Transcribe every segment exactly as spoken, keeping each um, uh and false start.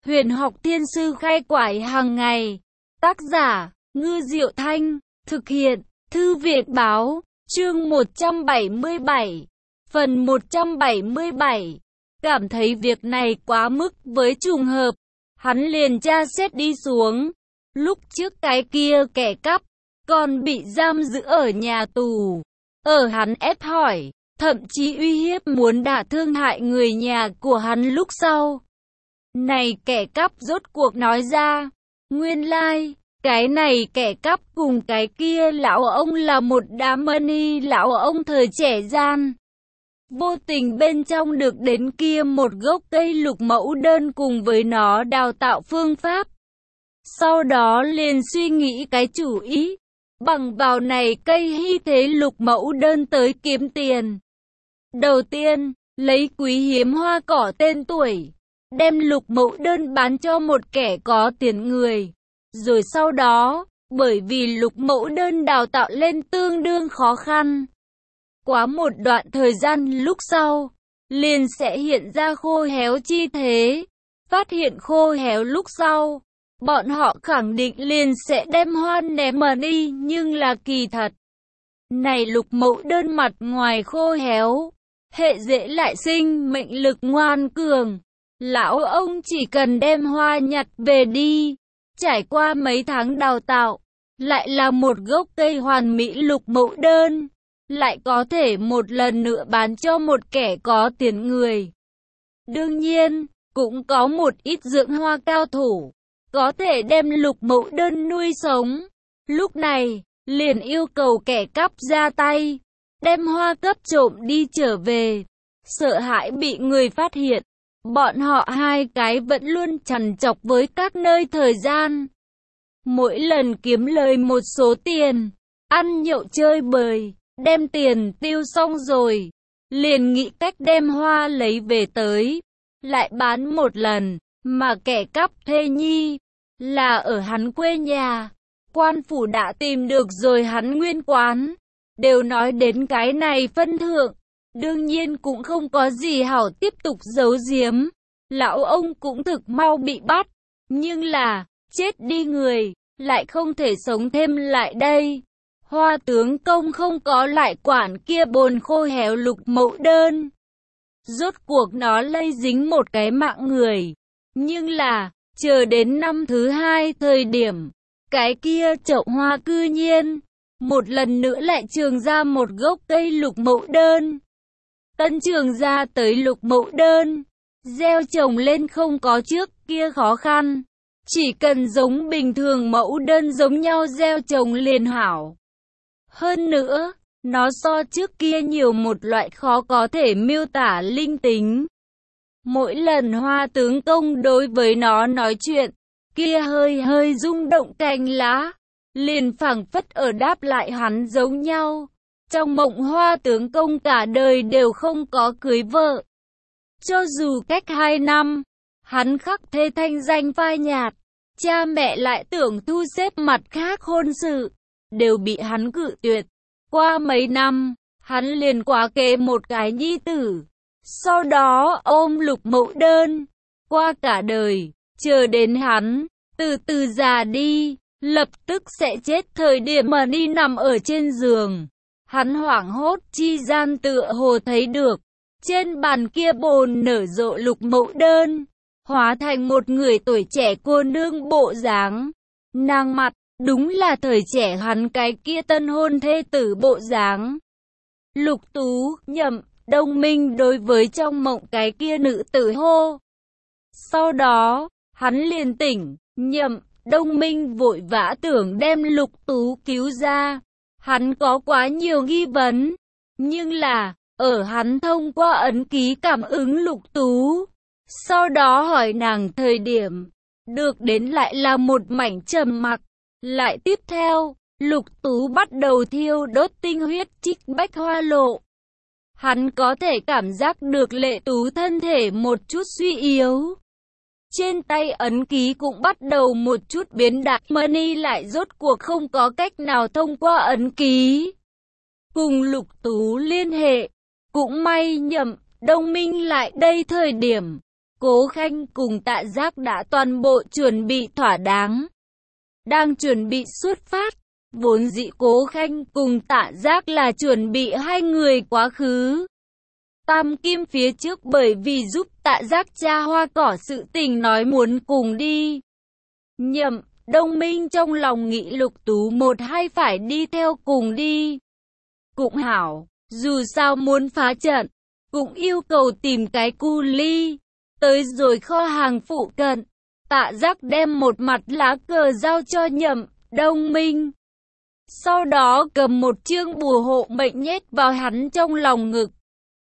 Huyền học thiên sư khai quải hàng ngày. Tác giả, Ngư Diệu Thanh. Thực hiện, Thư viện báo. Chương một trăm bảy mươi bảy. Phần một trăm bảy mươi bảy. Cảm thấy việc này quá mức với trùng hợp. Hắn liền tra xét đi xuống. Lúc trước cái kia kẻ cắp, còn bị giam giữ ở nhà tù. Ở hắn ép hỏi, thậm chí uy hiếp muốn đả thương hại người nhà của hắn lúc sau. Này kẻ cắp rốt cuộc nói ra, nguyên lai, cái này kẻ cắp cùng cái kia lão ông là một đám mani lão ông thời trẻ gian. Vô tình bên trong được đến kia một gốc cây lục mẫu đơn cùng với nó đào tạo phương pháp. Sau đó liền suy nghĩ cái chủ ý, bằng vào này cây hy thế lục mẫu đơn tới kiếm tiền. Đầu tiên, lấy quý hiếm hoa cỏ tên tuổi, đem lục mẫu đơn bán cho một kẻ có tiền người. Rồi sau đó, bởi vì lục mẫu đơn đào tạo lên tương đương khó khăn. Quá một đoạn thời gian lúc sau, liền sẽ hiện ra khô héo chi thế. Phát hiện khô héo lúc sau, bọn họ khẳng định liền sẽ đem hoa ném mà đi, nhưng là kỳ thật. Này lục mẫu đơn mặt ngoài khô héo, hệ dễ lại sinh mệnh lực ngoan cường. Lão ông chỉ cần đem hoa nhặt về đi, trải qua mấy tháng đào tạo, lại là một gốc cây hoàn mỹ lục mẫu đơn, lại có thể một lần nữa bán cho một kẻ có tiền người. Đương nhiên, cũng có một ít dưỡng hoa cao thủ, có thể đem lục mẫu đơn nuôi sống. Lúc này, liền yêu cầu kẻ cắp ra tay, đem hoa cấp trộm đi trở về. Sợ hãi bị người phát hiện, bọn họ hai cái vẫn luôn trằn trọc với các nơi thời gian. Mỗi lần kiếm lời một số tiền, ăn nhậu chơi bời, đem tiền tiêu xong rồi, liền nghĩ cách đem hoa lấy về tới, lại bán một lần, mà kẻ cắp thê nhi, là ở hắn quê nhà. Quan phủ đã tìm được rồi hắn nguyên quán, đều nói đến cái này phân thượng, đương nhiên cũng không có gì hảo tiếp tục giấu giếm. Lão ông cũng thực mau bị bắt, nhưng là, chết đi người, lại không thể sống thêm lại đây. Hoa tướng công không có lại quản kia bồn khô héo lục mẫu đơn. Rốt cuộc nó lây dính một cái mạng người. Nhưng là, chờ đến năm thứ hai thời điểm, cái kia chậu hoa cư nhiên, một lần nữa lại trường ra một gốc cây lục mẫu đơn. Tân trường ra tới lục mẫu đơn, gieo trồng lên không có trước kia khó khăn. Chỉ cần giống bình thường mẫu đơn giống nhau gieo trồng liền hảo. Hơn nữa, nó so trước kia nhiều một loại khó có thể miêu tả linh tính. Mỗi lần hoa tướng công đối với nó nói chuyện, kia hơi hơi rung động cành lá, liền phảng phất ở đáp lại hắn giống nhau. Trong mộng hoa tướng công cả đời đều không có cưới vợ. Cho dù cách hai năm, hắn khắc thê thanh danh phai nhạt, cha mẹ lại tưởng thu xếp mặt khác hôn sự, đều bị hắn cự tuyệt. Qua mấy năm, hắn liền quá kế một cái nhi tử, sau đó ôm lục mẫu đơn, qua cả đời, chờ đến hắn, từ từ già đi, lập tức sẽ chết thời điểm mà đi nằm ở trên giường. Hắn hoảng hốt chi gian tựa hồ thấy được, trên bàn kia bồn nở rộ lục mẫu đơn, hóa thành một người tuổi trẻ cô nương bộ dáng. Nàng mặt, đúng là thời trẻ hắn cái kia tân hôn thê tử bộ dáng. Lục Tú, nhậm, Đông Minh đối với trong mộng cái kia nữ tử hô. Sau đó, hắn liền tỉnh, nhậm, Đông Minh vội vã tưởng đem Lục Tú cứu ra. Hắn có quá nhiều nghi vấn, nhưng là, ở hắn thông qua ấn ký cảm ứng Lục Tú, sau đó hỏi nàng thời điểm, được đến lại là một mảnh trầm mặc. Lại tiếp theo, Lục Tú bắt đầu thiêu đốt tinh huyết trích bách hoa lộ. Hắn có thể cảm giác được Lệ Tú thân thể một chút suy yếu. Trên tay ấn ký cũng bắt đầu một chút biến đại, Mani lại rốt cuộc không có cách nào thông qua ấn ký cùng Lục Tú liên hệ. Cũng may nhậm, Đông Minh lại đây thời điểm, Cố Khanh cùng Tạ Giác đã toàn bộ chuẩn bị thỏa đáng. Đang chuẩn bị xuất phát, vốn dĩ Cố Khanh cùng Tạ Giác là chuẩn bị hai người quá khứ Tam Kim phía trước, bởi vì giúp Tạ Giác tra hoa cỏ sự tình nói muốn cùng đi. Nhậm Đông Minh trong lòng nghĩ Lục Tú một hai phải đi theo cùng đi. Cũng hảo, dù sao muốn phá trận, cũng yêu cầu tìm cái cu ly. Tới rồi kho hàng phụ cận, Tạ Giác đem một mặt lá cờ giao cho Nhậm Đông Minh. Sau đó cầm một chương bùa hộ mệnh nhét vào hắn trong lòng ngực.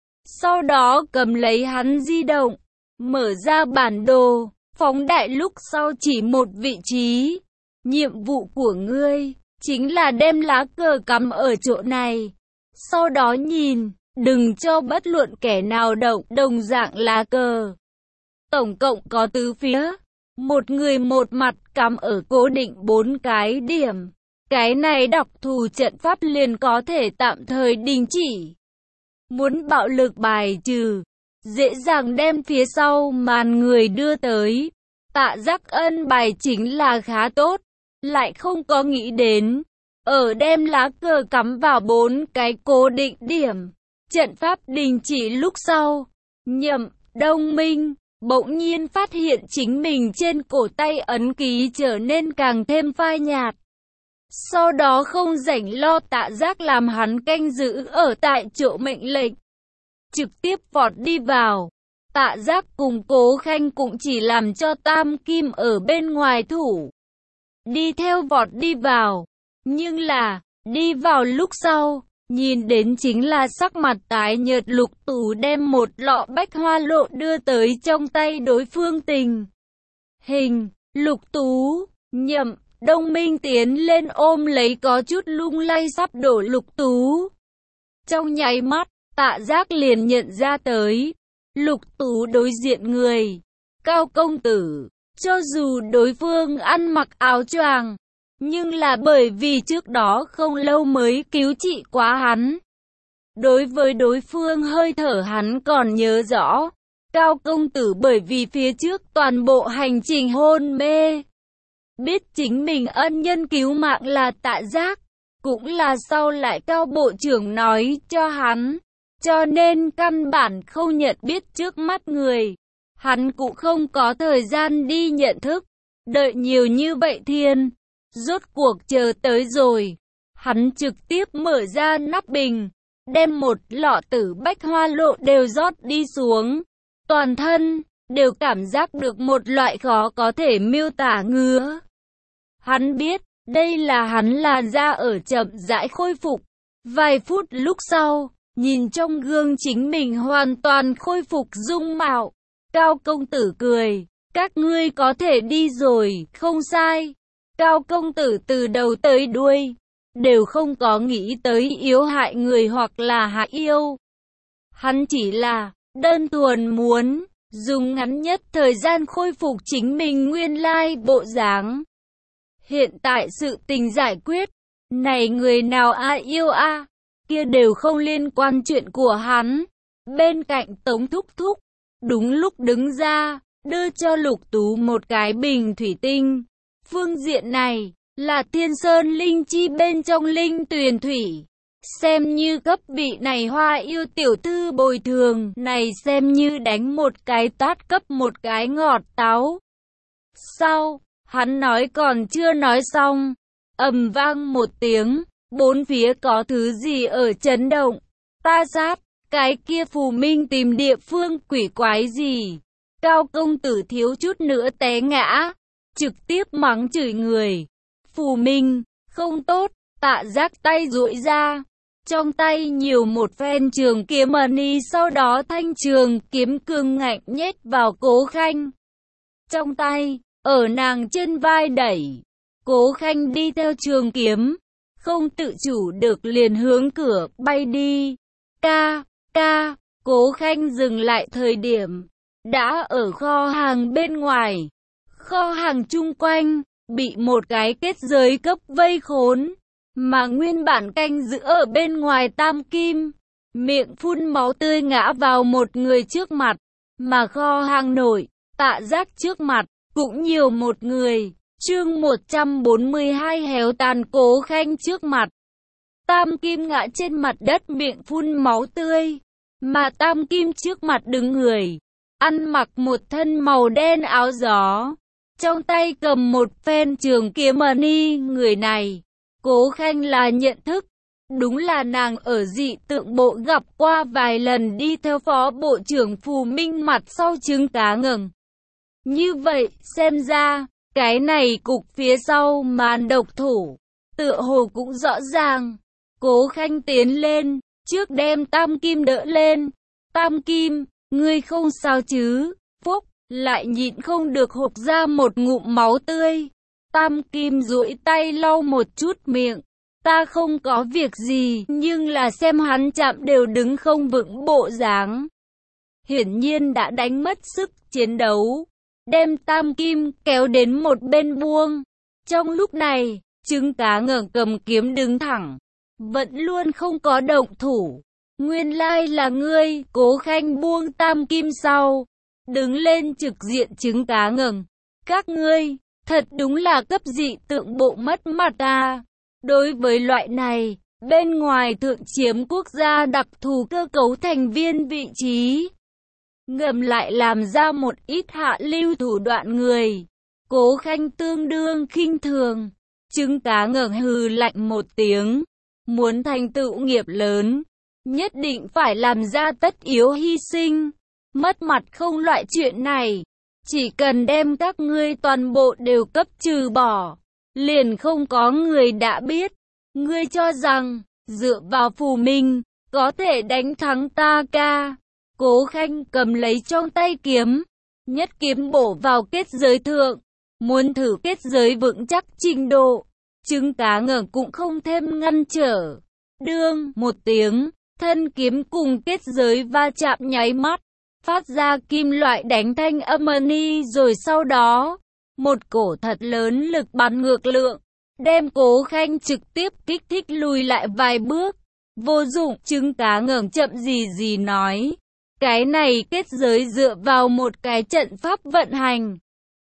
Sau đó cầm lấy hắn di động, mở ra bản đồ, phóng đại lúc sau chỉ một vị trí. Nhiệm vụ của ngươi chính là đem lá cờ cắm ở chỗ này. Sau đó nhìn, đừng cho bất luận kẻ nào động đồng dạng lá cờ. Tổng cộng có tứ phía, một người một mặt cắm ở cố định bốn cái điểm. Cái này đọc thù trận pháp liền có thể tạm thời đình chỉ. Muốn bạo lực bài trừ, dễ dàng đem phía sau màn người đưa tới. Tạ Giác ân bài chính là khá tốt, lại không có nghĩ đến, ở đem lá cờ cắm vào bốn cái cố định điểm. Trận pháp đình chỉ lúc sau, Nhậm Đông Minh bỗng nhiên phát hiện chính mình trên cổ tay ấn ký trở nên càng thêm phai nhạt. Sau đó không rảnh lo Tạ Giác làm hắn canh giữ ở tại chỗ mệnh lệnh, trực tiếp vọt đi vào. Tạ Giác cùng Cố Khanh cũng chỉ làm cho Tam Kim ở bên ngoài thủ, đi theo vọt đi vào. Nhưng là, đi vào lúc sau, nhìn đến chính là sắc mặt tái nhợt Lục Tú đem một lọ bách hoa lộ đưa tới trong tay đối phương. Tình hình, Lục Tú, Nhậm Đông Minh tiến lên ôm lấy có chút lung lay sắp đổ Lục Tú. Trong nháy mắt, Tạ Giác liền nhận ra tới, Lục Tú đối diện người, Cao công tử. Cho dù đối phương ăn mặc áo choàng, nhưng là bởi vì trước đó không lâu mới cứu trị quá hắn. Đối với đối phương hơi thở hắn còn nhớ rõ. Cao công tử bởi vì phía trước toàn bộ hành trình hôn mê, biết chính mình ân nhân cứu mạng là Tạ Giác, cũng là sau lại Cao bộ trưởng nói cho hắn, cho nên căn bản không nhận biết trước mắt người. Hắn cũng không có thời gian đi nhận thức, đợi nhiều như vậy thiên, rốt cuộc chờ tới rồi. Hắn trực tiếp mở ra nắp bình, đem một lọ tử bách hoa lộ đều rót đi xuống. Toàn thân đều cảm giác được một loại khó có thể miêu tả ngứa. Hắn biết, đây là hắn làn da ở chậm rãi khôi phục. Vài phút lúc sau, nhìn trong gương chính mình hoàn toàn khôi phục dung mạo. Cao công tử cười, các ngươi có thể đi rồi, không sai. Cao công tử từ đầu tới đuôi, đều không có nghĩ tới yếu hại người hoặc là hại yêu. Hắn chỉ là đơn thuần muốn dùng ngắn nhất thời gian khôi phục chính mình nguyên lai bộ dáng. Hiện tại sự tình giải quyết, này người nào ai yêu a, à, kia đều không liên quan chuyện của hắn. Bên cạnh Tống Thúc Thúc, đúng lúc đứng ra, đưa cho Lục Tú một cái bình thủy tinh. Phương diện này, là Thiên Sơn linh chi bên trong linh tuyền thủy. Xem như cấp vị này hoa yêu tiểu thư bồi thường, này xem như đánh một cái tát cấp một cái ngọt táo. Sau, hắn nói còn chưa nói xong, ầm vang một tiếng, bốn phía có thứ gì ở chấn động. Ta sát, cái kia Phù Minh tìm địa phương quỷ quái gì. Cao công tử thiếu chút nữa té ngã, trực tiếp mắng chửi người. Phù Minh, không tốt. Tạ Giác tay duỗi ra, trong tay nhiều một phen trường kiếm mani, sau đó thanh trường kiếm cương ngạnh nhét vào Cố Khanh trong tay, ở nàng trên vai đẩy. Cố Khanh đi theo trường kiếm, không tự chủ được liền hướng cửa bay đi. Ca, ca, Cố Khanh dừng lại thời điểm, đã ở kho hàng bên ngoài. Kho hàng chung quanh, bị một cái kết giới cấp vây khốn, mà nguyên bản canh giữ ở bên ngoài Tam Kim, miệng phun máu tươi ngã vào một người trước mặt. Mà kho hàng nội, Tạ Giác trước mặt, cũng nhiều một người. Chương một trăm bốn mươi hai héo tàn Cố Khanh trước mặt. Tam Kim ngã trên mặt đất miệng phun máu tươi. Mà Tam Kim trước mặt đứng người, ăn mặc một thân màu đen áo gió. Trong tay cầm một phen trường kiếm mani, người này, Cố Khanh là nhận thức. Đúng là nàng ở dị tượng bộ gặp qua vài lần đi theo phó bộ trưởng Phù Minh mặt sau trứng cá ngừng. Như vậy, xem ra, cái này cục phía sau màn độc thủ, tựa hồ cũng rõ ràng. Cố Khanh tiến lên, trước đem Tam Kim đỡ lên. Tam Kim, ngươi không sao chứ? Phúc, lại nhịn không được hộc ra một ngụm máu tươi. Tam Kim duỗi tay lau một chút miệng. Ta không có việc gì, nhưng là xem hắn chạm đều đứng không vững bộ dáng. Hiển nhiên đã đánh mất sức chiến đấu. Đem Tam Kim kéo đến một bên buông. Trong lúc này, trứng cá ngẩng cầm kiếm đứng thẳng, vẫn luôn không có động thủ. Nguyên lai là ngươi. Cố Khanh buông Tam Kim sau, đứng lên trực diện trứng cá ngẩng. Các ngươi, thật đúng là cấp dị tượng bộ mất mặt à. Đối với loại này, bên ngoài thượng chiếm quốc gia đặc thù cơ cấu thành viên vị trí, ngầm lại làm ra một ít hạ lưu thủ đoạn người, Cố Khanh tương đương khinh thường. Trứng cá ngẩng hừ lạnh một tiếng, muốn thành tựu nghiệp lớn, nhất định phải làm ra tất yếu hy sinh. Mất mặt không loại chuyện này, chỉ cần đem các ngươi toàn bộ đều cấp trừ bỏ, liền không có người đã biết. Ngươi cho rằng, dựa vào Phù Minh, có thể đánh thắng ta ca. Cố Khanh cầm lấy trong tay kiếm, nhất kiếm bổ vào kết giới thượng, muốn thử kết giới vững chắc trình độ. Trứng cá ngẩng cũng không thêm ngăn trở. Đương, một tiếng, thân kiếm cùng kết giới va chạm nháy mắt, phát ra kim loại đánh thanh âm ni, rồi sau đó, một cổ thật lớn lực bắn ngược lượng, đem Cố Khanh trực tiếp kích thích lùi lại vài bước. Vô dụng. Trứng cá ngẩng chậm gì gì nói. Cái này kết giới dựa vào một cái trận pháp vận hành.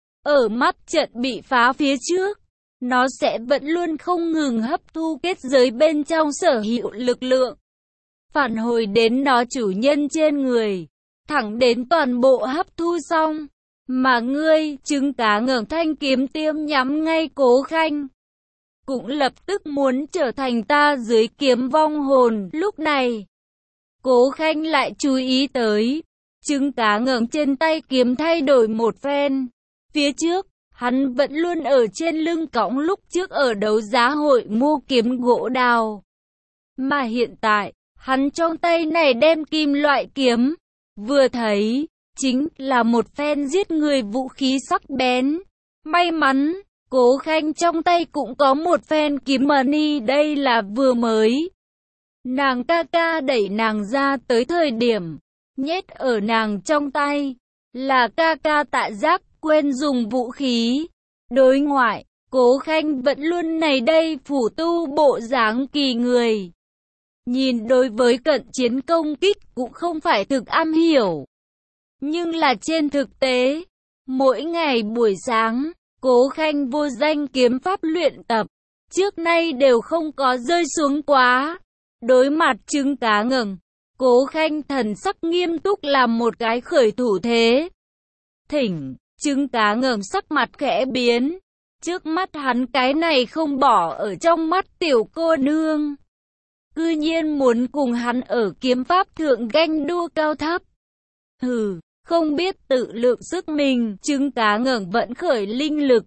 Ở mắt trận bị phá phía trước, nó sẽ vẫn luôn không ngừng hấp thu kết giới bên trong sở hữu lực lượng, phản hồi đến nó chủ nhân trên người, thẳng đến toàn bộ hấp thu xong. Mà ngươi, trứng cá ngẩng thanh kiếm tiêm nhắm ngay Cố Khanh, cũng lập tức muốn trở thành ta dưới kiếm vong hồn. Lúc này, Cố Khanh lại chú ý tới, trứng cá ngẩng trên tay kiếm thay đổi một phen. Phía trước, hắn vẫn luôn ở trên lưng cõng lúc trước ở đấu giá hội mua kiếm gỗ đào. Mà hiện tại, hắn trong tay này đem kim loại kiếm, vừa thấy, chính là một phen giết người vũ khí sắc bén. May mắn, Cố Khanh trong tay cũng có một phen kiếm mani, đây là vừa mới. Nàng ca ca đẩy nàng ra tới thời điểm, nhét ở nàng trong tay, là ca ca Tạ Giác quên dùng vũ khí. Đối ngoại, Cố Khanh vẫn luôn này đây phủ tu bộ dáng kỳ người. Nhìn đối với cận chiến công kích cũng không phải thực am hiểu. Nhưng là trên thực tế, mỗi ngày buổi sáng, Cố Khanh vô danh kiếm pháp luyện tập, trước nay đều không có rơi xuống quá. Đối mặt trứng cá ngẩng, Cố Khanh thần sắc nghiêm túc làm một cái khởi thủ thế. Thỉnh, trứng cá ngẩng sắc mặt khẽ biến. Trước mắt hắn cái này không bỏ ở trong mắt tiểu cô nương, cư nhiên muốn cùng hắn ở kiếm pháp thượng ganh đua cao thấp. Hừ, không biết tự lượng sức mình. Trứng cá ngẩng vận khởi linh lực,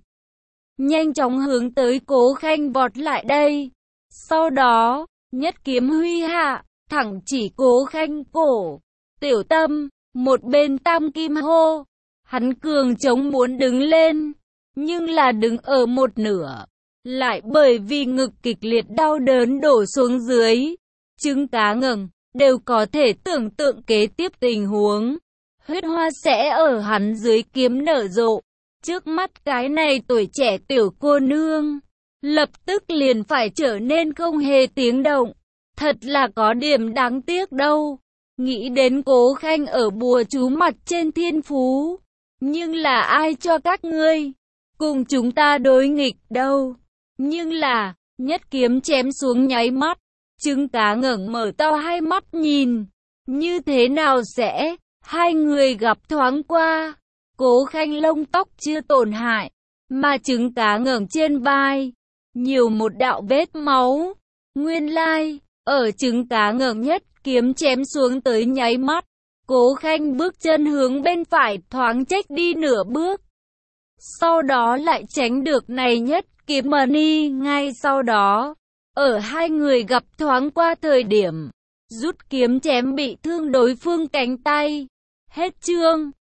nhanh chóng hướng tới Cố Khanh vọt lại đây. Sau đó, nhất kiếm huy hạ, thẳng chỉ Cố Khanh cổ. Tiểu Tâm, một bên Tam Kim hô. Hắn cường chống muốn đứng lên, nhưng là đứng ở một nửa, lại bởi vì ngực kịch liệt đau đớn đổ xuống dưới. Trứng cá ngẩng đều có thể tưởng tượng kế tiếp tình huống. Huyết hoa sẽ ở hắn dưới kiếm nở rộ. Trước mắt cái này tuổi trẻ tiểu cô nương, lập tức liền phải trở nên không hề tiếng động. Thật là có điểm đáng tiếc đâu. nghĩ đến Cố Khanh ở bùa chú mặt trên thiên phú. Nhưng là ai cho các ngươi cùng chúng ta đối nghịch đâu? Nhưng là, nhất kiếm chém xuống nháy mắt, trứng cá ngẩng mở to hai mắt nhìn. Như thế nào sẽ? Hai người gặp thoáng qua. Cố Khanh lông tóc chưa tổn hại, mà trứng cá ngẩng trên vai nhiều một đạo vết máu. Nguyên lai, ở trứng cá ngẩng nhất kiếm chém xuống tới nháy mắt, Cố Khanh bước chân hướng bên phải thoáng chếch đi nửa bước. Sau đó lại tránh được này nhất kiếm mà đi. Ngay sau đó, ở hai người gặp thoáng qua thời điểm, rút kiếm chém bị thương đối phương cánh tay. Hết chương.